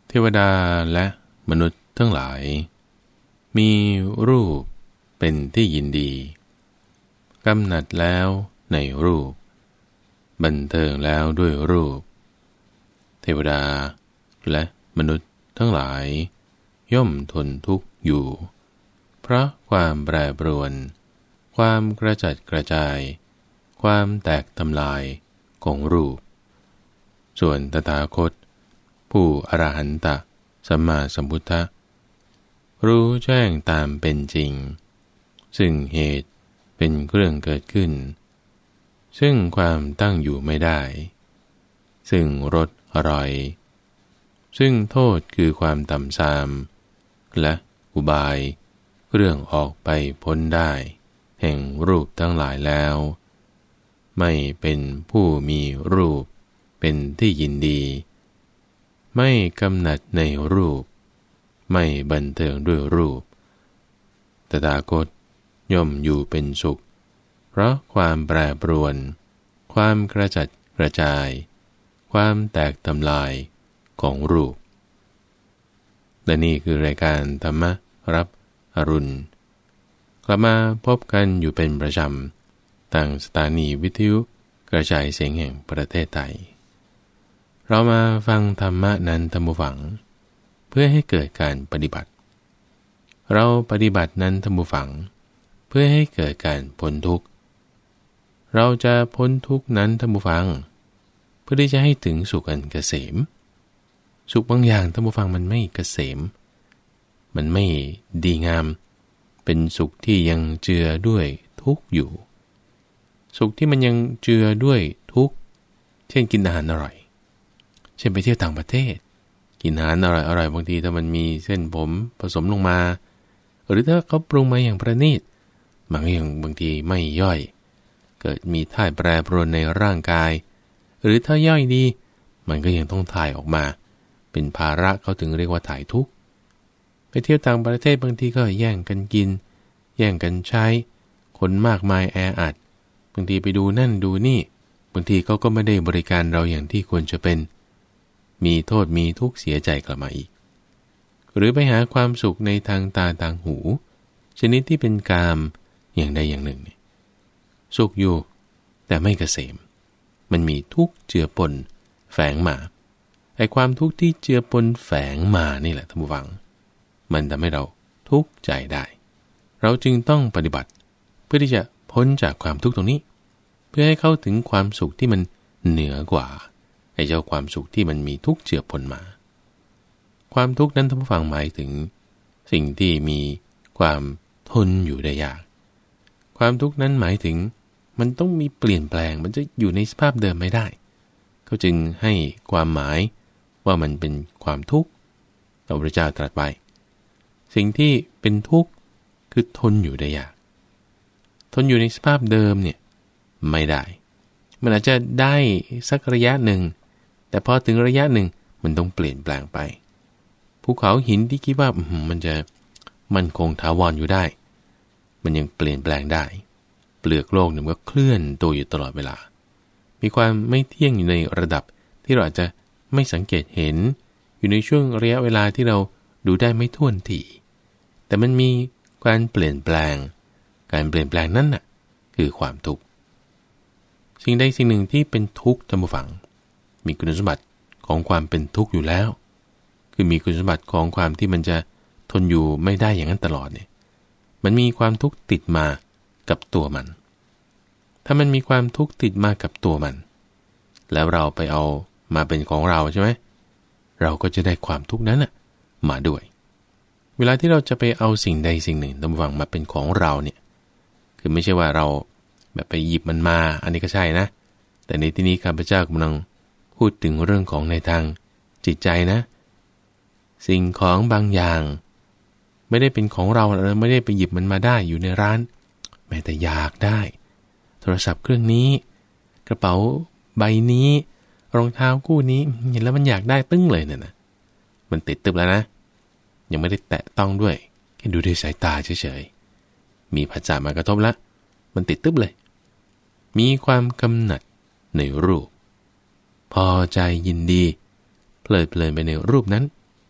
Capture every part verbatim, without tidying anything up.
เทวดาและมนุษย์ทั้งหลายมีรูปเป็นที่ยินดีกำหนัดแล้วในรูปบันเทิงแล้วด้วยรูปเทวดาและมนุษย์ทั้งหลายย่อมทนทุกข์อยู่เพราะความแปรปรวนความกระจัดกระจายความแตกทำลายของรูปส่วนตถาคตผู้อรหันตสัมมาสัมพุทธะรู้แจ้งตามเป็นจริงซึ่งเหตุเป็นเครื่องเกิดขึ้นซึ่งความตั้งอยู่ไม่ได้ซึ่งรสอร่อยซึ่งโทษคือความต่ำทรามและอุบายเรื่องออกไปพ้นได้แห่งรูปทั้งหลายแล้วไม่เป็นผู้มีรูปเป็นที่ยินดีไม่กำหนัดในรูปไม่บันเทิงด้วยรูปตถาคตย่อมอยู่เป็นสุขเพราะความแปรปรวนความกระจัดกระจายความแตกทำลายของรูปและนี่คือรายการธรรมรับอรุณกลับมาพบกันอยู่เป็นประจำทางสถานีวิทยุกระจายเสียงแห่งประเทศไทยเรามาฟังธรรมะนั้นธรรมฟังเพื่อให้เกิดการปฏิบัติเราปฏิบัตินั้นธรรมฟังเพื่อให้เกิดการพ้นทุกข์เราจะพ้นทุกข์นั้นธรรมฟังเพื่อที่จะให้ถึงสุขอันเกษมสุขบางอย่างธรรมฟังมันไม่เกษมมันไม่ดีงามเป็นสุขที่ยังเจือด้วยทุกข์อยู่สุขที่มันยังเจือด้วยทุกข์เช่นกินอาหารอร่อยเช่นไปเที่ยวต่างประเทศกินอาหารอร่อยอร่อยบางทีถ้ามันมีเส้นผมผสมลงมาหรือถ้าเขาปรุงมาอย่างประณีตบางอย่างบางทีไม่ย่อยเกิดมีท่าแปรปรวนในร่างกายหรือถ้าย่อยดีมันก็ยังต้องถ่ายออกมาเป็นภาระเขาถึงเรียกว่าถ่ายทุกข์ไปเที่ยวต่างประเทศบางทีก็แย่งกันกินแย่งกันใช้คนมากมายแออัดบางทีไปดูนั่นดูนี่บางทีเขาก็ไม่ได้บริการเราอย่างที่ควรจะเป็นมีโทษมีทุกข์เสียใจกลับมาอีกหรือไปหาความสุขในทางตาทางหูชนิดที่เป็นกามอย่างใดอย่างหนึ่งสุขอยู่แต่ไม่เกษมมันมีทุกข์เจือปนแฝงมาไอ้ความทุกข์ที่เจือปนแฝงมานี่แหละท่านผู้ฟังมันทำให้เราทุกข์ใจได้เราจึงต้องปฏิบัติเพื่อที่จะพ้นจากความทุกข์ตรงนี้เพื่อให้เข้าถึงความสุขที่มันเหนือกว่าไอ้เจ้าความสุขที่มันมีทุกข์เจือปนมาความทุกข์นั้นท่านผู้ฟังหมายถึงสิ่งที่มีความทนอยู่ได้ยากความทุกข์นั้นหมายถึงมันต้องมีเปลี่ยนแปลงมันจะอยู่ในสภาพเดิมไม่ได้เขาจึงให้ความหมายว่ามันเป็นความทุกข์พระพุทธเจ้าตรัสไว้สิ่งที่เป็นทุกข์คือทนอยู่ได้ยากทนอยู่ในสภาพเดิมเนี่ยไม่ได้มันอาจจะได้สักระยะหนึ่งแต่พอถึงระยะหนึ่งมันต้องเปลี่ยนแปลงไปภูเขาหินที่คิดว่ามันจะมั่นคงถาวรอยู่ได้มันยังเปลี่ยนแปลงได้เปลือกโลกเนี่ยมันก็เคลื่อนตัวอยู่ตลอดเวลามีความไม่เที่ยงอยู่ในระดับที่เราอาจจะไม่สังเกตเห็นอยู่ในช่วงระยะเวลาที่เราดูได้ไม่ทั่วทีแต่มันมีการเปลี่ยนแปลงการเปลี่ยนแปลงนั้นน่ะคือความทุกข์สิ่งใดสิ่งหนึ่งที่เป็นทุกข์ท่านผู้ฟังมีคุณสมบัติของความเป็นทุกข์อยู่แล้วคือมีคุณสมบัติของความที่มันจะทนอยู่ไม่ได้อย่างนั้นตลอดเนี่ยมันมีความทุกข์ติดมากับตัวมันถ้ามันมีความทุกข์ติดมากับตัวมันแล้วเราไปเอามาเป็นของเราใช่ไหมเราก็จะได้ความทุกข์นั้นน่ะมาด้วยเวลาที่เราจะไปเอาสิ่งใดสิ่งหนึ่งท่านผู้ฟังมาเป็นของเราเนี่ยคือไม่ใช่ว่าเราแบบไปหยิบมันมาอันนี้ก็ใช่นะแต่ในที่นี้ข้าพเจ้ากำลังพูดถึงเรื่องของในทางจิตใจนะสิ่งของบางอย่างไม่ได้เป็นของเราเราไม่ได้ไปหยิบมันมาได้อยู่ในร้านแม้แต่อยากได้โทรศัพท์เครื่องนี้กระเป๋าใบนี้รองเท้าคู่นี้เห็นแล้วมันอยากได้ตึ้งเลยเนี่ยนะมันติดตึบแล้วนะยังไม่ได้แตะต้องด้วยแค่ดูด้วยสายตาเฉยๆมีผัสสะมากระทบแล้วมันติดตึบเลยมีความกำหนัดในรูปพอใจยินดีเพลิดเพลินไปในรูปนั้น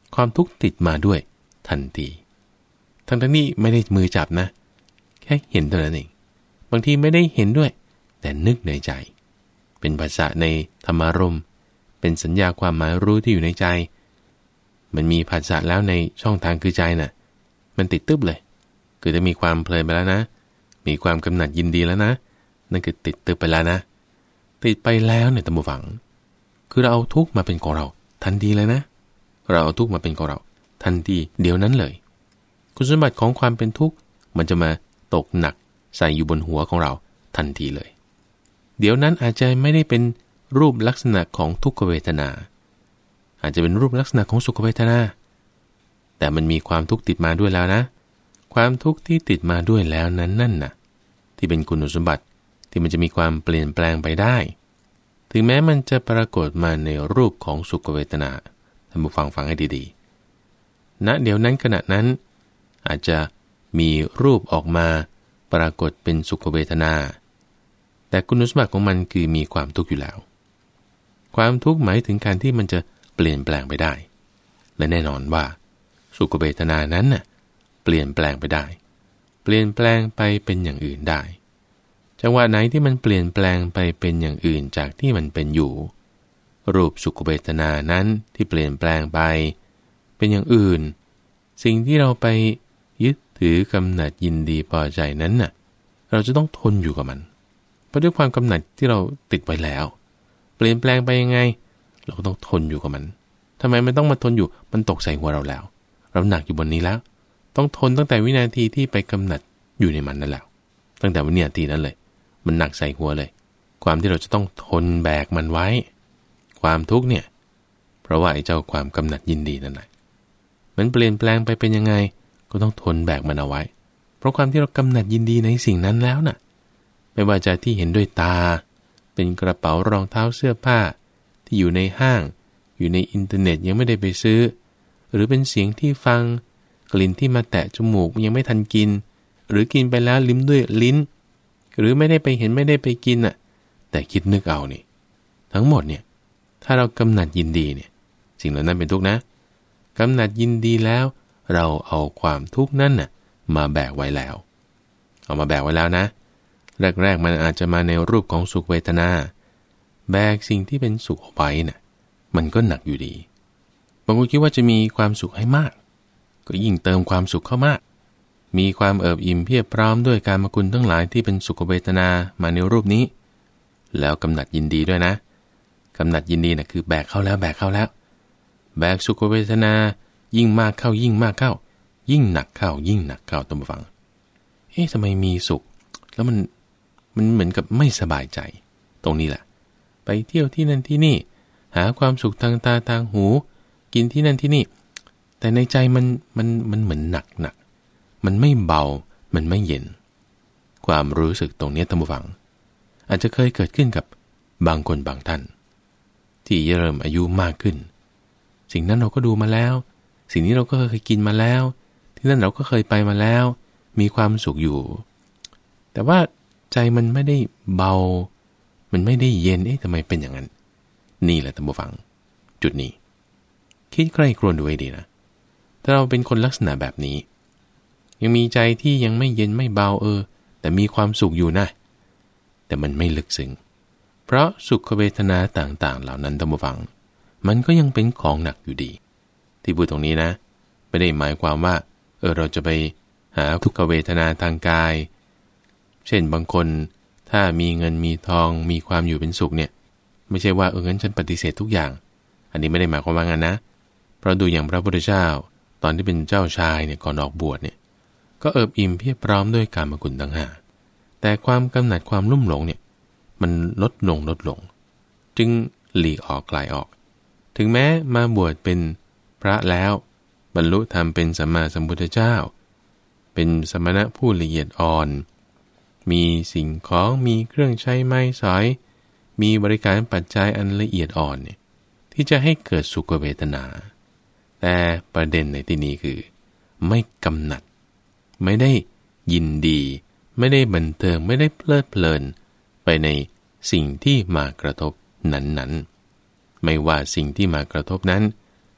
ความทุกข์ติดมาด้วยทันทีทั้งทั้งนี้ไม่ได้มือจับนะแค่เห็นเท่านั้นเองบางทีไม่ได้เห็นด้วยแต่นึกในใจเป็นภาษาในธรรมารมณ์เป็นสัญญาความหมายรู้ที่อยู่ในใจมันมีภาษาแล้วในช่องทางคือใจน่ะมันติดตึ๊บเลยคือจะมีความเพลินไปแล้วนะมีความกำหนัดยินดีแล้วนะนั่นคือติดตึ๊บไปแล้วนะติดไปแล้วเนี่ยตามฝังคือเราเอาทุกข์มาเป็นของเราทันทีเลยนะเราเอาทุกข์มาเป็นของเราทันทีเดี๋ยวนั้นเลยคุณสมบัติของความเป็นทุกข์มันจะมาตกหนักใส่อยู่บนหัวของเราทันทีเลยเดี๋ยวนั้นอาจจะไม่ได้เป็นรูปลักษณะของทุกขเวทนาอาจจะเป็นรูปลักษณะของสุขเวทนาแต่มันมีความทุกข์ติดมาด้วยแล้วนะความทุกข์ที่ติดมาด้วยแล้วนั้นนั่นน่ะที่เป็นคุณสมบัติที่มันจะมีความเปลี่ยนแปลงไปได้ถึงแม้มันจะปรากฏมาในรูปของสุขเวทนาท่านผู้ฟังฟังให้ดีๆณเดี๋ยวนั้นขณะนั้นอาจจะมีรูปออกมาปรากฏเป็นสุขเวทนาแต่คุณสมบัติของมันคือมีความทุกข์อยู่แล้วความทุกข์หมายถึงการที่มันจะเปลี่ยนแปลงไปได้และแน่นอนว่าสุขเวทนานั้นน่ะเปลี่ยนแปลงไปได้เปลี่ยนแปลงไปเป็นอย่างอื่นได้จังหวะไหนที่มันเปลี่ยนแปลงไปเป็นอย่างอื่นจากที่มันเป็นอยู่รูปสุขเวทนานั้นที่เปลี่ยนแปลงไปเป็นอย่างอื่นสิ่งที่เราไปยึดถือกำหนัดยินดีพอใจนั้นน่ะเราจะต้องทนอยู่กับมันเพราะด้วยความกำหนัดที่เราติดไว้แล้วเปลี่ยนแปลงไปยังไงเราก็ต้องทนอยู่กับมันทำไมมันต้องมาทนอยู่มันตกใส่หัวเราแล้วเราหนักอยู่บนนี้แล้วต้องทนตั้งแต่วินาทีที่ไปกำหนัดอยู่ในมันนั่นแหละตั้งแต่วินาทีนั้นเลยมันหนักใส่หัวเลยความที่เราจะต้องทนแบกมันไว้ความทุกข์เนี่ยเพราะว่าไอ้เจ้าความกำหนัดยินดีนั่นแหละมันเปลี่ยนแปลงไปเป็นยังไงก็ต้องทนแบกมันเอาไว้เพราะความที่เรากำหนัดยินดีในสิ่งนั้นแล้วน่ะไม่ว่าจะที่เห็นด้วยตาเป็นกระเป๋ารองเท้าเสื้อผ้าที่อยู่ในห้างอยู่ในอินเทอร์เน็ตยังไม่ได้ไปซื้อหรือเป็นเสียงที่ฟังกลิ่นที่มาแตะจมูกยังไม่ทันกินหรือกินไปแล้วลิ้มด้วยลิ้นหรือไม่ได้ไปเห็นไม่ได้ไปกินน่ะแต่คิดนึกเอานี่ทั้งหมดเนี่ยถ้าเรากำหนัดยินดีเนี่ยสิ่งเหล่านั้นเป็นทุกข์นะกำหนัดยินดีแล้วเราเอาความทุกข์นั่นน่ะมาแบกไว้แล้วเอามาแบกไว้แล้วนะแรกๆมันอาจจะมาในรูปของสุขเวทนาแบกสิ่งที่เป็นสุขเอาไว้น่ะมันก็หนักอยู่ดีบางคนคิดว่าจะมีความสุขให้มากก็ยิ่งเติมความสุขเข้ามากมีความเอิบอิ่มเพียบพร้อมด้วยกามคุณทั้งหลายที่เป็นสุขเวทนามาในรูปนี้แล้วกำหนัดยินดีด้วยนะกำหนัดยินดีน่ะคือแบกเข้าแล้วแบกเข้าแล้วแบกสุขเวทนายิ่งมากเข้ายิ่งมากเข้ายิ่งหนักเข้ายิ่งหนักเข้าตามฟังเอ๊ะทำไมมีสุขแล้วมันมันเหมือนกับไม่สบายใจตรงนี้แหละไปเที่ยวที่นั่นที่นี่หาความสุขทางตาทางหูกินที่นั่นที่นี่แต่ในใจมันมันมันเหมือนหนักหนักมันไม่เบามันไม่เย็นความรู้สึกตรงนี้ท่านผู้ฟังอาจจะเคยเกิดขึ้นกับบางคนบางท่านที่เริ่มอายุมากขึ้นสิ่งนั้นเราก็ดูมาแล้วสิ่งนี้เราก็เคยกินมาแล้วที่นั่นเราก็เคยไปมาแล้วมีความสุขอยู่แต่ว่าใจมันไม่ได้เบามันไม่ได้เย็นเอ๊ะทำไมเป็นอย่างนั้นนี่แหละท่านผู้ฟังจุดนี้คิดใคร่ครวญดูให้ดีนะถ้าเราเป็นคนลักษณะแบบนี้ยังมีใจที่ยังไม่เย็นไม่เบาเออแต่มีความสุขอยู่นะแต่มันไม่ลึกซึ้งเพราะสุขเวทนาต่างๆเหล่านั้นท่านผู้ฟังมันก็ยังเป็นของหนักอยู่ดีที่พูดตรงนี้นะไม่ได้หมายความว่าเออเราจะไปหาทุกขเวทนาทางกายเช่นบางคนถ้ามีเงินมีทองมีความอยู่เป็นสุขเนี่ยไม่ใช่ว่าเอองั้นฉันปฏิเสธทุกอย่างอันนี้ไม่ได้หมายความว่างั้นนะเพราะดูอย่างพระพุทธเจ้าตอนที่เป็นเจ้าชายเนี่ยก่อนออกบวชเนี่ยก็เอิบอิ่มเพียบพร้อมด้วยกามคุณทั้งห้าแต่ความกำหนัดความลุ่มหลงเนี่ยมันลดลงลดลงจึงหลีกออกไกลออกถึงแม้มาบวชเป็นพระแล้วบรรลุธรรมเป็นสัมมาสัมพุทธเจ้าเป็นสมณะผู้ละเอียดอ่อนมีสิ่งของมีเครื่องใช้ไม้สอยมีบริการปัจจัยอันละเอียดอ่อนเนี่ยที่จะให้เกิดสุขเวทนาแต่ประเด็นในที่นี้คือไม่กำหนัดไม่ได้ยินดีไม่ได้บันเทิงไม่ได้เพลิดเพลินไปในสิ่งที่มากระทบนั้นๆไม่ว่าสิ่งที่มากระทบนั้น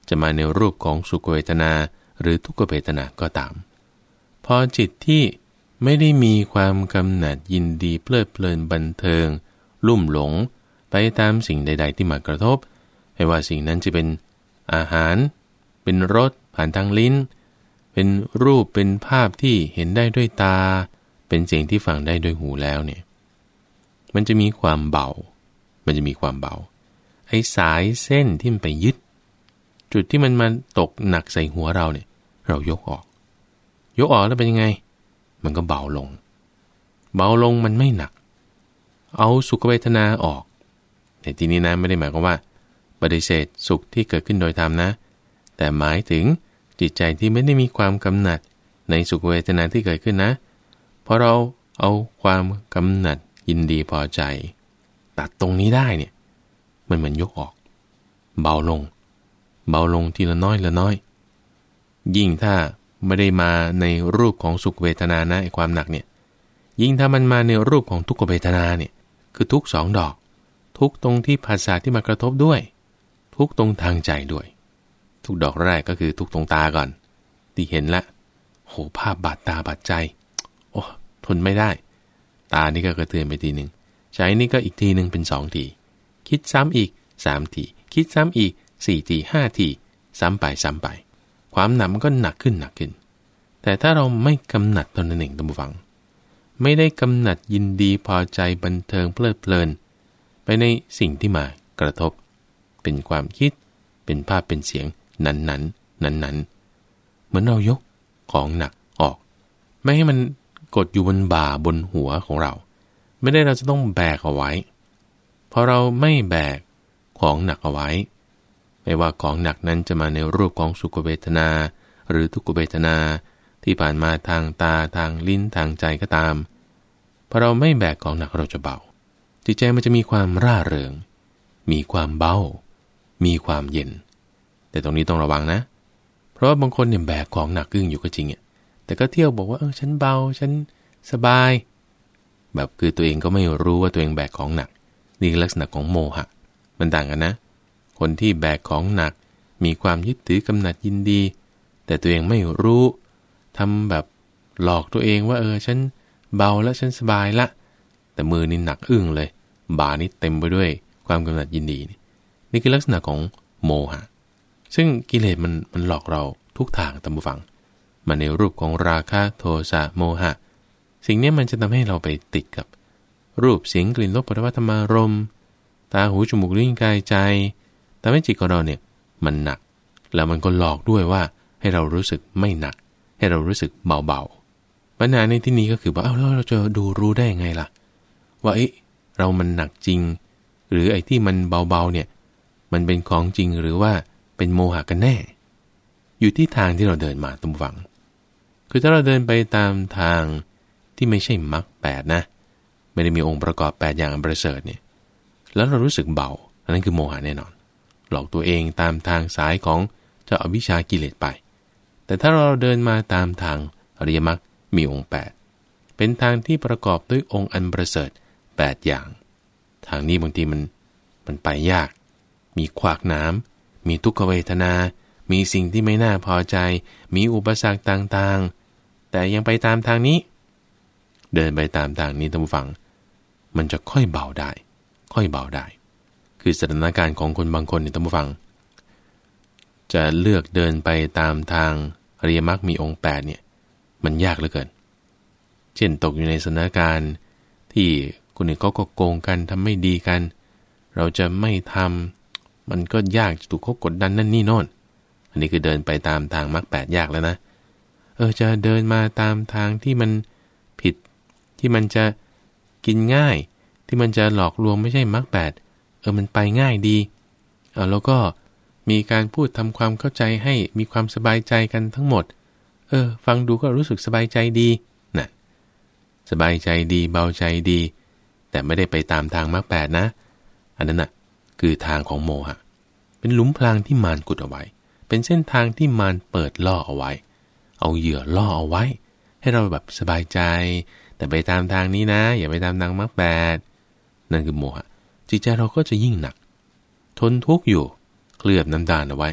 จะมาในรูปของสุขเวทนาหรือทุกขเวทนาก็ตามพอจิตที่ไม่ได้มีความกำหนัดยินดีเพลิดเพลินบันเทิงลุ่มหลงไปตามสิ่งใดๆที่มากระทบไม่ว่าสิ่งนั้นจะเป็นอาหารเป็นรสผ่านทางลิ้นเป็นรูปเป็นภาพที่เห็นได้ด้วยตาเป็นเสียงที่ฟังได้ด้วยหูแล้วเนี่ยมันจะมีความเบามันจะมีความเบาไอ้สายเส้นที่มันไปยึดจุดที่มันมันตกหนักใส่หัวเราเนี่ยเรายกออกยกออกแล้วเป็นยังไงมันก็เบาลงเบาลงมันไม่หนักเอาสุขเวทนาออกในที่นี้นะไม่ได้หมายความว่าปฏิเสธสุขที่เกิดขึ้นโดยธรรมนะแต่หมายถึงจิตใจที่ไม่ได้มีความกำหนัดในสุขเวทนาที่เกิดขึ้นนะเพราะเราเอาความกำหนัดยินดีพอใจตัดตรงนี้ได้เนี่ยมันเหมือนยกออกเบาลงเบาลงทีละน้อยละน้อยยิ่งถ้าไม่ได้มาในรูปของสุขเวทนานะไอ้ความหนักเนี่ยยิ่งถ้ามันมาในรูปของทุกขเวทนาเนี่ยคือทุกสองดอกทุกตรงที่ภาษาที่มากระทบด้วยทุกตรงทางใจด้วยทุกดอกแรกก็คือทุกตรงตาก่อนที่เห็นละโหภาพบาดตาบาดใจโอ้ทนไม่ได้ตานี่ก็กระเทือนไปทีนึงใจนี่ก็อีกทีนึงเป็นสองทีคิดซ้ำอีกสามทีคิดซ้ำอีกสี่ทีห้าทีซ้ำไปซ้ำไปความหนักมันก็หนักขึ้นหนักขึ้นแต่ถ้าเราไม่กำหนัดตนเองท่านผู้ฟังไม่ได้กำหนัดยินดีพอใจบันเทิงเพลิดเพลินไปในสิ่งที่มากระทบเป็นความคิดเป็นภาพเป็นเสียงนั้นๆนั้นๆเหมือนเรายกของหนักออกไม่ให้มันกดอยู่บนบ่าบนหัวของเราไม่ได้เราจะต้องแบกเอาไว้พอเราไม่แบกของหนักเอาไว้ไม่ว่าของหนักนั้นจะมาในรูปของสุขเวทนาหรือทุกขเวทนาที่ผ่านมาทางตาทางลิ้นทางใจก็ตามพอเราไม่แบกของหนักเราจะเบาจิตใจมันจะมีความร่าเริงมีความเบามีความเย็นแต่ตรงนี้ต้องระวังนะเพราะว่าบางคนเนี่ยแบกของหนักอึ้งอยู่ก็จริงอ่ะแต่ก็เที่ยวบอกว่าเออฉันเบาฉันสบายแบบคือตัวเองก็ไม่รู้ว่าตัวเองแบกของหนักนี่ลักษณะของโมหะมันต่างกันนะคนที่แบกของหนักมีความยึดถือกำหนัดยินดีแต่ตัวเองไม่รู้ทำแบบหลอกตัวเองว่าเออฉันเบาแล้วฉันสบายละแต่มือนี่หนักอึ้งเลยบ่านี่เต็มไปด้วยความกำหนัดยินดีนี่นี่คือลักษณะของโมหะซึ่งกิเลสมันมันหลอกเราทุกทางตามผู้ฟังมาในรูปของราคะโทสะโมหะสิ่งนี้มันจะทำให้เราไปติดกับรูปเสียงกลิ่นรสโผฏฐัพพะธรรมารมณ์ตาหูจมูกลิ้นกายใจทำให้จิตของเราเนี่ยมันหนักแล้วมันก็หลอกด้วยว่าให้เรารู้สึกไม่หนักให้เรารู้สึกเบาๆปัญหาในที่นี้ก็คือว่าเอ้าเราจะดูรู้ได้ไงล่ะว่าเอ๊ะเรามันหนักจริงหรือไอ้ที่มันเบาๆเนี่ยมันเป็นของจริงหรือว่าเป็นโมหะกันแน่อยู่ที่ทางที่เราเดินมาตรงฝั่งคือถ้าเราเดินไปตามทางที่ไม่ใช่มรรคแปดนะไม่ได้มีองค์ประกอบแปดอย่างอันประเสริฐเนี่ยแล้วเรารู้สึกเบาอันนั้นคือโมหะแน่นอนหลอกตัวเองตามทางสายของเจ้าอวิชชากิเลสไปแต่ถ้าเราเดินมาตามทางอริยมรรคมีองค์แปดเป็นทางที่ประกอบด้วยองค์อันประเสริฐแปดอย่างทางนี้บางทีมันมันไปยากมีขวากหนามมีทุกขเวทนามีสิ่งที่ไม่น่าพอใจมีอุปสรรคต่างๆแต่ยังไปตามทางนี้เดินไปตามทางนี้ท่านผู้ฟังมันจะค่อยเบาได้ค่อยเบาได้คือสถานการณ์ของคนบางคนเนี่ยท่านผู้ฟังจะเลือกเดินไปตามทางอริยมรรคมีองค์แปดเนี่ยมันยากเหลือเกินเช่นตกอยู่ในสถานการณ์ที่คนอื่นเขาก็โกงกันทำไม่ดีกันเราจะไม่ทำมันก็ยากจะถูกเขากดดันนั่นนี่โน่นอันนี้คือเดินไปตามทางมรรคแปดยากแล้วนะเออจะเดินมาตามทางที่มันผิดที่มันจะกินง่ายที่มันจะหลอกลวงไม่ใช่มรรคแปดเออมันไปง่ายดีเออแล้วก็มีการพูดทำความเข้าใจให้มีความสบายใจกันทั้งหมดเออฟังดูก็รู้สึกสบายใจดีนะสบายใจดีเบาใจดีแต่ไม่ได้ไปตามทางมรรคแปดนะอันนั้นน่ะคือทางของโมหะเป็นหลุมพรางที่มารกุดเอาไว้เป็นเส้นทางที่มารเปิดล่อเอาไว้เอาเหยื่อล่อเอาไว้ให้เราแบบสบายใจแต่ไปตามทางนี้นะอย่าไปตามทางมรรคแปดนั่นคือโมหะจิตใจเราก็จะยิ่งหนักทนทุกข์อยู่เคลือบน้ำตาลเอาไว้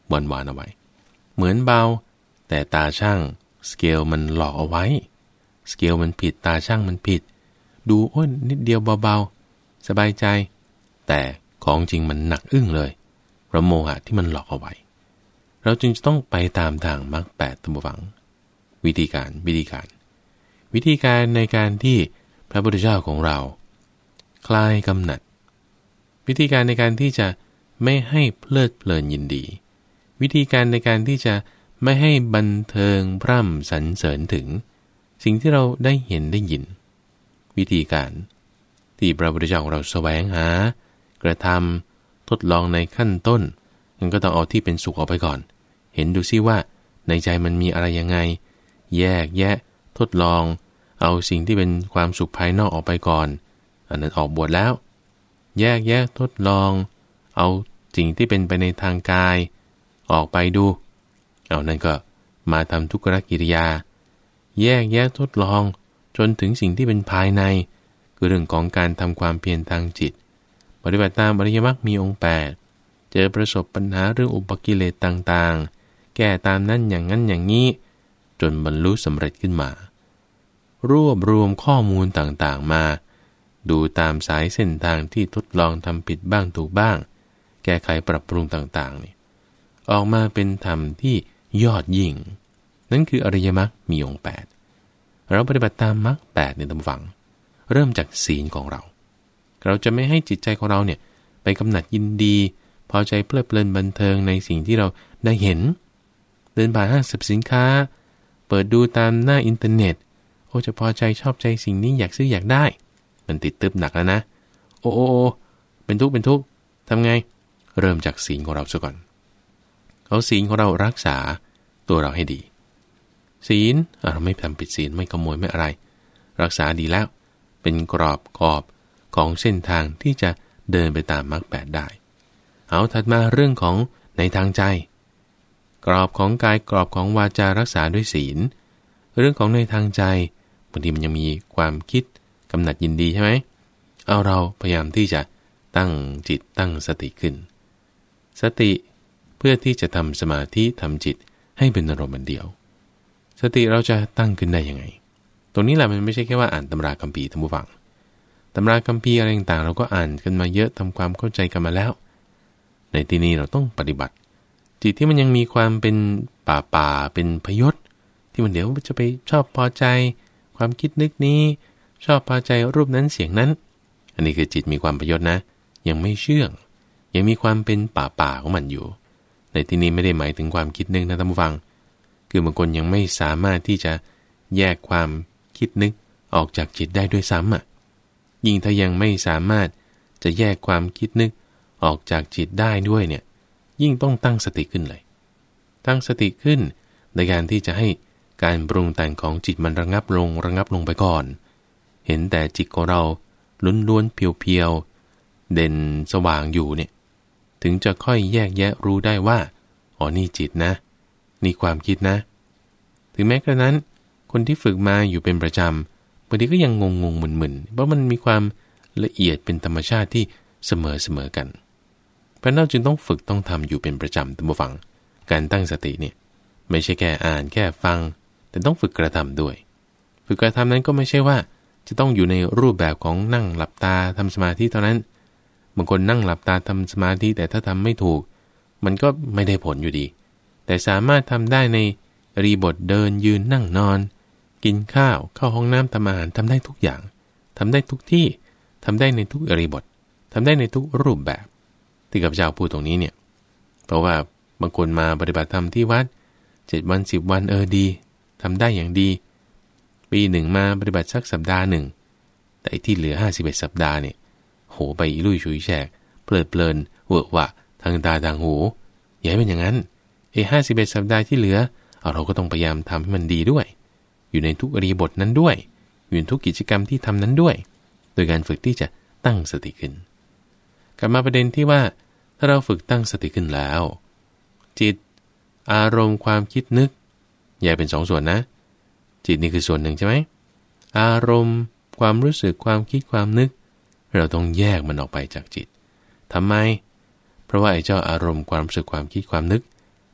หวานหวานเอาไว้เหมือนเบาแต่ตาช่างสเกลมันหลอกเอาไว้สเกลมันผิดตาช่างมันผิดดูโอ้ยนิดเดียวเบาๆสบายใจแต่ของจริงมันหนักอึ้งเลยเพราะโมหะที่มันหลอกเอาไว้เราจึงจะต้องไปตามทางมรรคแปดตัมวังวิธีการวิธีการวิธีการในการที่พระพุทธเจ้าของเราคลายกำหนัดวิธีการในการที่จะไม่ให้เพลิดเพลินยินดีวิธีการในการที่จะไม่ให้บันเทิงพร่ำสรรเสริญถึงสิ่งที่เราได้เห็นได้ยินวิธีการที่พระพุทธเจ้าของเราแสวงหากระทำทดลองในขั้นต้นมันก็ต้องเอาที่เป็นสุขออกไปก่อนเห็นดูซิว่าในใจมันมีอะไรยังไงแยกแยะทดลองเอาสิ่งที่เป็นความสุขภายนอกออกไปก่อนอันนั้นออกบวชแล้วแยกแยะทดลองเอาสิ่งที่เป็นไปในทางกายออกไปดูเอานั่นก็มาทำทุกขกิริยาแยกแยะทดลองจนถึงสิ่งที่เป็นภายในคือเรื่องของการทำความเพียรทางจิตปฏิบัติตามอริยมรรคมีองค์แปดเจอประสบปัญหาเรื่องอุปกิเลสต่างๆแก้ตามนั้นอย่างนั้นอย่างนี้จนบรรลุสำเร็จขึ้นมารวบรวมข้อมูลต่างๆมาดูตามสายเส้นทางที่ทดลองทำผิดบ้างถูกบ้างแก้ไขปรับปรุงต่างๆนี่ออกมาเป็นธรรมที่ยอดยิ่งนั่นคืออริยมรรคมีองค์แปดเราปฏิบัติตามมรรคแปดในตำฝังเริ่มจากศีลของเราเราจะไม่ให้จิตใจของเราเนี่ยไปกำหนัดยินดีพอใจเพลิดเพลินบันเทิงในสิ่งที่เราได้เห็นเดินผ่านห้างสรรพสินค้าเปิดดูตามหน้าอินเทอร์เน็ตโอ้จะพอใจชอบใจสิ่งนี้อยากซื้ออยากได้มันติดตึบหนักแล้วนะโอ้โอโอเป็นทุกข์เป็นทุกข์ทำไงเริ่มจากศีลของเราซะก่อนเอาศีลของเรารักษาตัวเราให้ดีศีลเราไม่ทำผิดศีลไม่ขโมยไม่อะไรรักษาดีแล้วเป็นกรอบขอบของเส้นทางที่จะเดินไปตามมรรคแปดได้เอาถัดมาเรื่องของในทางใจกรอบของกายกรอบของวาจารักษาด้วยศีลเรื่องของในทางใจบางทีมันยังมีความคิดกำหนัดยินดีใช่ไหมเอาเราพยายามที่จะตั้งจิตตั้งสติขึ้นสติเพื่อที่จะทำสมาธิทำจิตให้เป็นอารมณ์เดียวสติเราจะตั้งขึ้นได้ยังไงตรงนี้แหละมันไม่ใช่แค่ว่าอ่านตำราคัมภีร์ท่านผู้ฟังตำราคัมภีร์อะไรต่างๆเราก็อ่านกันมาเยอะทำความเข้าใจกันมาแล้วในที่นี้เราต้องปฏิบัติจิตที่มันยังมีความเป็นป่าป่าเป็นพยศที่มันเดี๋ยวจะไปชอบพอใจความคิดนึกนี้ชอบพอใจรูปนั้นเสียงนั้นอันนี้คือจิตมีความพยศนะยังไม่เชื่องยังมีความเป็นป่าป่าของมันอยู่ในที่นี้ไม่ได้หมายถึงความคิดนึกนะท่านผู้ฟังคือบางคนยังไม่สามารถที่จะแยกความคิดนึกออกจากจิตได้ด้วยซ้ำอ่ะยิ่งถ้ายังไม่สามารถจะแยกความคิดนึกออกจากจิตได้ด้วยเนี่ยยิ่งต้องตั้งสติขึ้นเลยตั้งสติขึ้นในการที่จะให้การปรุงแต่งของจิตมันระงับลงระงับลงไปก่อนเห็นแต่จิตของเราล้วนๆเพียวๆเด่นสว่างอยู่เนี่ยถึงจะค่อยแยกแยะรู้ได้ว่าอ๋อนี่จิตนะนี่ความคิดนะถึงแม้กระนั้นคนที่ฝึกมาอยู่เป็นประจำบางทีก็ยังงงงมึนๆเพราะมันมีความละเอียดเป็นธรรมชาติที่เสมอเสมอกันเพราะนั้นจึงต้องฝึกต้องทำอยู่เป็นประจำท่านผู้ฟังการตั้งสติเนี่ยไม่ใช่แค่อ่านแค่ฟังแต่ต้องฝึกกระทำด้วยฝึกกระทำนั้นก็ไม่ใช่ว่าจะต้องอยู่ในรูปแบบของนั่งหลับตาทำสมาธิเท่านั้นบางคนนั่งหลับตาทำสมาธิแต่ถ้าทำไม่ถูกมันก็ไม่ได้ผลอยู่ดีแต่สามารถทำได้ในอิริยาบถเดินยืนนั่งนอนกินข้าวเข้าห้องน้ำทำอาหารทำได้ทุกอย่างทำได้ทุกที่ทำได้ในทุกอิริยาบถทำได้ในทุกรูปแบบที่กับเจ้าพูดตรงนี้เนี่ยเพราะว่าบางคนมาปฏิบัติธรรมที่วัดเจ็ดวันสิบวันเออดีทำได้อย่างดีปีหนึ่งมาปฏิบัติสักสัปดาห์หนึ่งแต่ที่เหลือห้าสิบเอ็ดสัปดาห์เนี่ยโหไปลุยชุยแฉกเพลิดเพลินเวอะวะทางตาทางหูอย่าให้เป็นอย่างนั้นไอ้ห้าสิบเอ็ดสัปดาห์ที่เหลือเอาเราก็ต้องพยายามทำให้มันดีด้วยอยู่ในทุกอิริยาบถนั้นด้วยอยู่ในทุกกิจกรรมที่ทำนั้นด้วยโดยการฝึกที่จะตั้งสติขึ้นกลับมาประเด็นที่ว่าถ้าเราฝึกตั้งสติขึ้นแล้วจิตอารมณ์ความคิดนึกแยกเป็นสองส่วนนะจิตนี่คือส่วนหนึ่งใช่ไหมอารมณ์ความรู้สึกความคิดความนึกเราต้องแยกมันออกไปจากจิตทำไมเพราะว่าไอ้เจ้าอารมณ์ความรู้สึกความคิดความนึก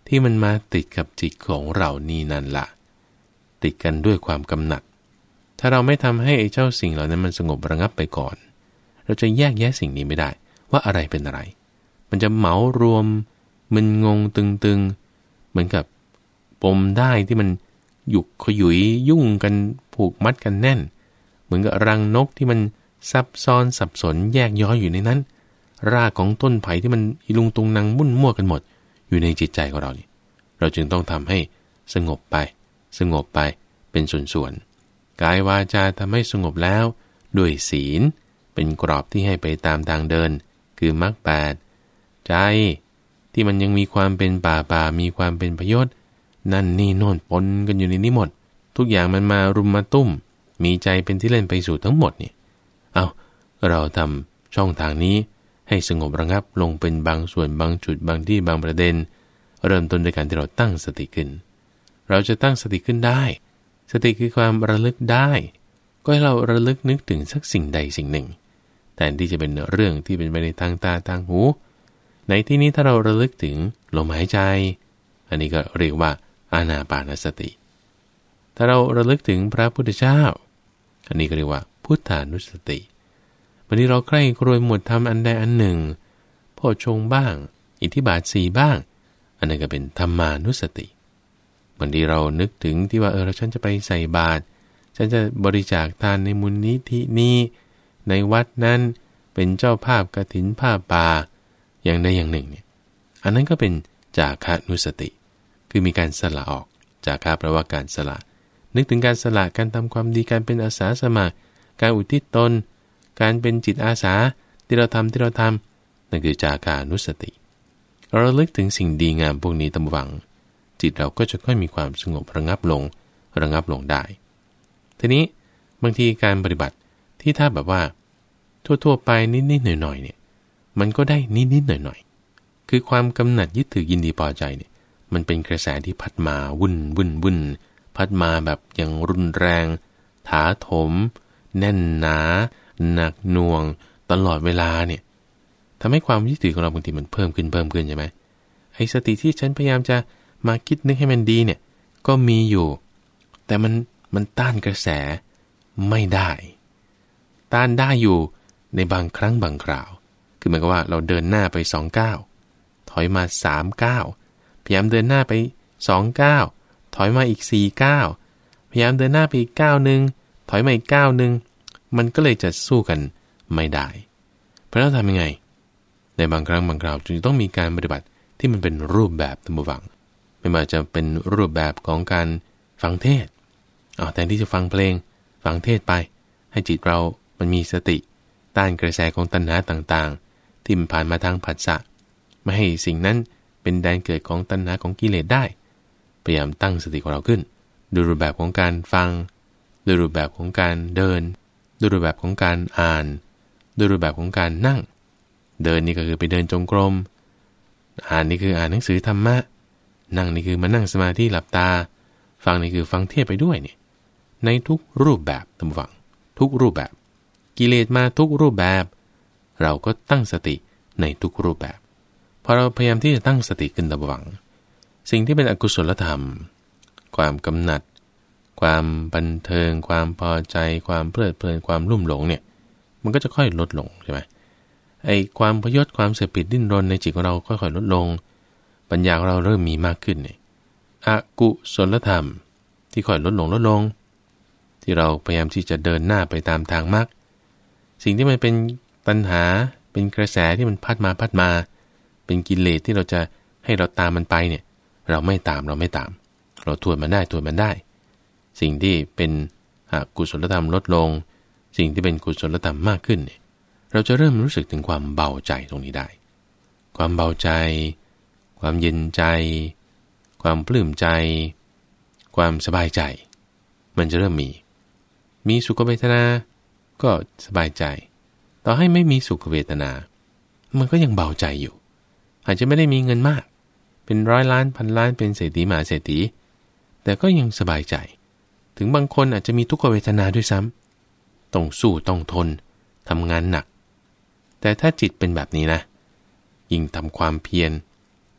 ที่มันมาติดกับจิตของเรานี่นั่นละติดกันด้วยความกำหนัดถ้าเราไม่ทำให้ไอ้เจ้าสิ่งเหล่านั้นมันสงบระงับไปก่อนเราจะแยกแยะสิ่งนี้ไม่ได้ว่าอะไรเป็นอะไรมันจะเหมารวมมึนงงตึงๆเหมือนกับปมได้ที่มันหยุกขยุยยุ่งกันผูกมัดกันแน่นเหมือนกับรังนกที่มันซับซ้อนสับสนแยกย้อยอยู่ในนั้นรากของต้นไผ่ที่มันอีลุงตุงนางมุ่นมั่วกันหมดอยู่ในจิตใจของเรานี่เราจึงต้องทำให้สงบไปสงบไปเป็นส่วนๆกายวาจาทำให้สงบแล้วด้วยศีลเป็นกรอบที่ให้ไปตามทางเดินคือมรรคแปดใจที่มันยังมีความเป็นป่าป่ามีความเป็นพยศนั่นนี่โน่นปนกันอยู่ในนี้หมดทุกอย่างมันมารุมมาตุ้มมีใจเป็นที่เล่นไปสู่ทั้งหมดนี่เอาเราทำช่องทางนี้ให้สงบระงับลงเป็นบางส่วนบางจุดบางที่บางประเด็นเริ่มต้นด้วยการที่เราตั้งสติขึ้นเราจะตั้งสติขึ้นได้สติคือความระลึกได้ก็ให้เราระลึกนึกถึงสักสิ่งใดสิ่งหนึ่งแทนที่จะเป็นเรื่องที่เป็นไปในทางตาทางหูในที่นี้ถ้าเราระลึกถึงลมหายใจอันนี้ก็เรียกว่าอานาปานสติถ้าเราระลึกถึงพระพุทธเจ้าอันนี้ก็เรียกว่าพุทธานุสติวันนี้เราใกล้ครวยหมวดธรรมอันใดอันหนึ่งโพชฌงค์บ้างอิทธิบาทสี่บ้างอันนั้นก็เป็นธรรมานุสติวันนี้เรานึกถึงที่ว่าเออเราฉันจะไปใส่บาตรฉันจะบริจาคทานในมูลนิธินี้ในวัดนั้นเป็นเจ้าภาพกฐินผ้าป่าอย่างใดอย่างหนึ่งเนี่ยอันนั้นก็เป็นจาคะนุสติคือมีการสละออกจาคะแปลว่าการสละนึกถึงการสละการทำความดีการเป็นอาสาสมัครการอุทิศตนการเป็นจิตอาสาที่เราทำที่เราทำนั่นคือจาคะนุสติเราระลึกถึงสิ่งดีงามพวกนี้ตามหวังจิตเราก็จะค่อยมีความสงบระงับลงระงับลงได้ทีนี้บางทีการปฏิบัติที่ถ้าแบบว่าทั่วๆไปนิดๆหน่อยๆเนี่ยมันก็ได้นิดๆหน่อยๆคือความกำหนัดยึดถือยินดีพอใจเนี่ยมันเป็นกระแสที่พัดมาวุ่นวุ่นวุ่นพัดมาแบบอย่างรุนแรงถาโถมแน่นหนาหนักหน่วงตลอดเวลาเนี่ยทำให้ความยึดถือของเราบางทีมันเพิ่มขึ้นเพิ่มขึ้นใช่ไหมไอ้สติที่ฉันพยายามจะมาคิดนึกให้มันดีเนี่ยก็มีอยู่แต่มันมันต้านกระแสไม่ได้ต้านได้อยู่ในบางครั้งบางคราวคือหมายความว่าเราเดินหน้าไปสองก้าวถอยมาสามก้าวพยายามเดินหน้าไปสองก้าวถอยมาอีกสี่ก้าวพยายามเดินหน้าไปอีกก้าวนึงถอยมาอีกก้าวนึงมันก็เลยจะสู้กันไม่ได้เพราะฉะนั้นทำยังไงในบางครั้งบางคราวจึงต้องมีการปฏิบัติที่มันเป็นรูปแบบธรรมวังไม่ว่าจะเป็นรูปแบบของการฟังเทศน์อ๋อแทนที่จะฟังเพลงฟังเทศน์ไปให้จิตเรามันมีสติต้านกระแสของตัณหาต่างๆที่มันผ่านมาทางผัสสะไม่ให้สิ่งนั้นเป็นแดนเกิดของตัณหาของกิเลสได้พยายามตั้งสติของเราขึ้นดูรูปแบบของการฟังดูรูปแบบของการเดินดูรูปแบบของการอ่านดูรูปแบบของการนั่งเดินนี่ก็คือไปเดินจงกรมอ่านนี่คืออ่านหนังสือธรรมะนั่งนี่คือมานั่งสมาธิหลับตาฟังนี่คือฟังเทศไปด้วยเนี่ยในทุกรูปแบบตามฟังทุกรูปแบบกิเลสมาทุกรูปแบบเราก็ตั้งสติในทุกรูปแบบพอเราพยายามที่จะตั้งสติขึ้นตามฟังสิ่งที่เป็นอกุศลธรรมความกำหนัดความบันเทิงความพอใจความเพลิดเพลินความลุ่มหลงเนี่ยมันก็จะค่อยลดลงใช่ไหมไอ้ความพยศความเสพติดดิ้นรนในจิตของเราค่อยๆลดลงปัญญาของเราเริ่มมีมากขึ้นเนี่ยอกุศลธรรมที่ค่อยลดลงลดลงที่เราพยายามที่จะเดินหน้าไปตามทางมรรคสิ่งที่มันเป็นปัญหาเป็นกระแสที่มันพัดมาพัดมาเป็นกิเลสที่เราจะให้เราตามมันไปเนี่ยเราไม่ตามเราไม่ตามเราทวนมันได้ทวนมันได้สิ่งที่เป็นอกุศลธรรมลดลงสิ่งที่เป็นกุศลธรรมมากขึ้นเนี่ยเราจะเริ่มรู้สึกถึงความเบาใจตรงนี้ได้ความเบาใจความเย็นใจความปลื้มใจความสบายใจมันจะเริ่มมีมีสุขเวทนาก็สบายใจต่อให้ไม่มีสุขเวทนามันก็ยังเบาใจอยู่อาจจะไม่ได้มีเงินมากเป็นร้อยล้านพันล้านเป็นเศรษฐีมหาเศรษฐีแต่ก็ยังสบายใจถึงบางคนอาจจะมีทุกขเวทนาด้วยซ้ำต้องสู้ต้องทนทำงานหนักแต่ถ้าจิตเป็นแบบนี้นะยิ่งทำความเพียร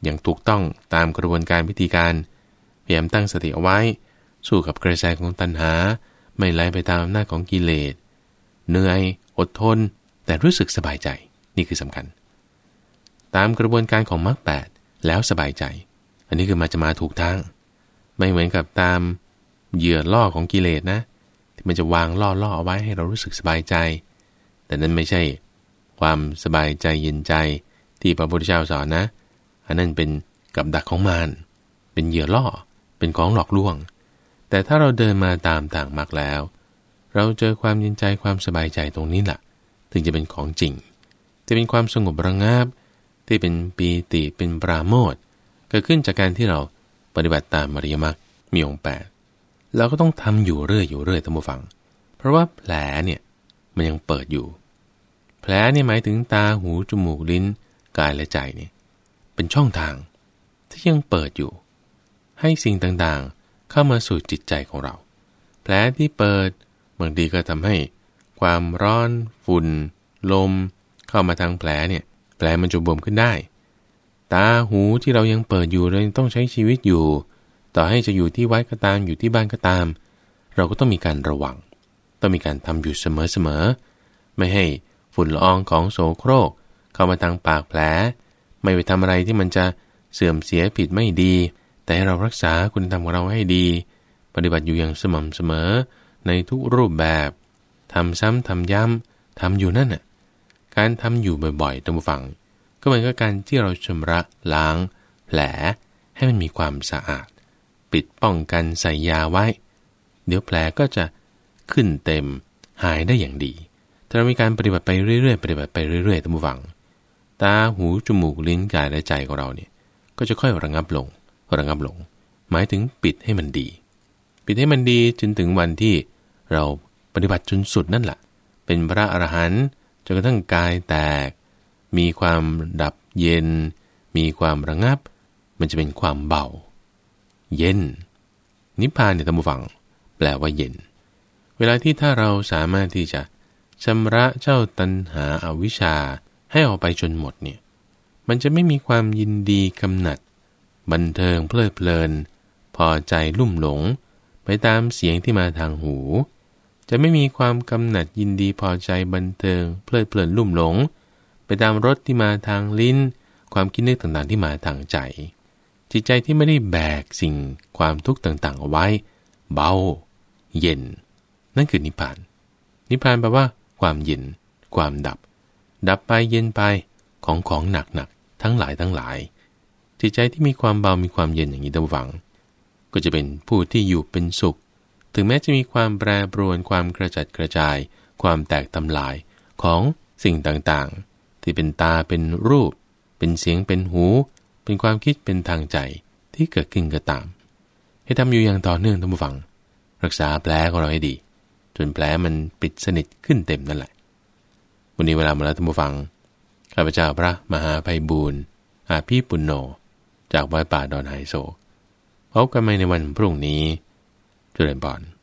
อย่างถูกต้องตามกระบวนการวิธีการพยายามตั้งสติเอาไว้สู้กับกระแสของตัณหาไม่ไหลไปตามอำนาจของกิเลสเหนื่อยอดทนแต่รู้สึกสบายใจนี่คือสำคัญตามกระบวนการของมรรคแปดแล้วสบายใจอันนี้คือมาจะมาถูกทางไม่เหมือนกับตามเหยื่อล่อของกิเลสนะที่มันจะวางล่อล่อเอาไว้ให้เรารู้สึกสบายใจแต่นั้นไม่ใช่ความสบายใจเย็นใจที่พระพุทธเจ้าสอนนะอันนั้นเป็นกับดักของมารเป็นเหยื่อล่อเป็นของหลอกลวงแต่ถ้าเราเดินมาตามทางมรรคแล้วเราเจอความเย็นใจความสบายใจตรงนี้แหละถึงจะเป็นของจริงจะเป็นความสงบระงับที่เป็นปีติเป็นปราโมทย์เกิดขึ้นจากการที่เราปฏิบัติตามอริยมรรคมีองค์แปดเราก็ต้องทำอยู่เรื่อยอยู่เรื่อยท่านผู้ฟังเพราะว่าแผลเนี่ยมันยังเปิดอยู่แผลเนี่ยหมายถึงตาหูจมูกลิ้นกายและใจเนี่ยเป็นช่องทางที่ยังเปิดอยู่ให้สิ่งต่างๆเข้ามาสู่จิตใจของเราแผลที่เปิดบางทีก็ทำให้ความร้อนฝุ่นลมเข้ามาทางแผลเนี่ยแผลมันจะบวมขึ้นได้ตาหูที่เรายังเปิดอยู่เราต้องใช้ชีวิตอยู่ต่อให้จะอยู่ที่วัดก็ตามอยู่ที่บ้านก็ตามเราก็ต้องมีการระวังต้องมีการทำอยู่เสมอๆไม่ให้ฝุ่นละอองของโสโครกเข้ามาทางปากแผลไม่ไปทำอะไรที่มันจะเสื่อมเสียผิดไม่ดีแต่ให้เรารักษาคุณธรรมของเราให้ดีปฏิบัติอยู่อย่างสม่ำเสมอในทุกรูปแบบทำซ้ำทำย้ำทำอยู่นั่นน่ะการทำอยู่บ่อยๆท่านผู้ฟังก็เหมือนกับการที่เราชำระล้างแผลให้มันมีความสะอาดปิดป้องกันใส่ยาไว้เดี๋ยวแผลก็จะขึ้นเต็มหายได้อย่างดีถ้าเรามีการปฏิบัติไปเรื่อยๆปฏิบัติไปเรื่อยๆท่านผู้ฟังตาหูจมูกลิ้นกายและใจของเราเนี่ยก็จะค่อยระงับลงระงับลงหมายถึงปิดให้มันดีปิดให้มันดีจนถึงวันที่เราปฏิบัติจนสุดนั่นแหละเป็นพระอรหันต์จนกระทั่งกายแตกมีความดับเย็นมีความระงับมันจะเป็นความเบาเย็นนิพพานเนี่ยท่านผู้ฟังแปลว่าเย็นเวลาที่ถ้าเราสามารถที่จะชำระเจ้าตัณหาอวิชชาให้ออกไปจนหมดเนี่ยมันจะไม่มีความยินดีกำหนัดบันเทิงเพลิดเพลินพอใจลุ่มหลงไปตามเสียงที่มาทางหูจะไม่มีความกำหนัดยินดีพอใจบันเทิงเพลิดเพลินลุ่มหลงไปตามรสที่มาทางลิ้นความคิดนึกต่างๆที่มาทางใจจิตใจที่ไม่ได้แบกสิ่งความทุกข์ต่างๆเอาไว้เบาเย็นนั่นคือนิพพานนิพพานแปลว่าความเย็นความดับดับไปเย็นไปของของหนักๆทั้งหลายทั้งหลายจิตใจที่มีความเบามีความเย็นอย่างนี้ท่านผู้ฟังก็จะเป็นผู้ที่อยู่เป็นสุขถึงแม้จะมีความแปรปรวนความกระจัดกระจายความแตกทำลายของสิ่งต่างๆที่เป็นตาเป็นรูปเป็นเสียงเป็นหูเป็นความคิดเป็นทางใจที่เกิดขึ้นก็ตามให้ทำอยู่อย่างต่อเนื่องท่านผู้ฟังรักษาแผลของเราให้ดีจนแผลมันปิดสนิทขึ้นเต็มนั่นแหละวันนี้เวลามาแล้วท่านผู้ฟังข้าพเจ้าพระมหาไพบูลย์อาภีปุณโญจากวัดป่าดอนไฮโซพบกันใหม่ในวันพรุ่งนี้เจริญพร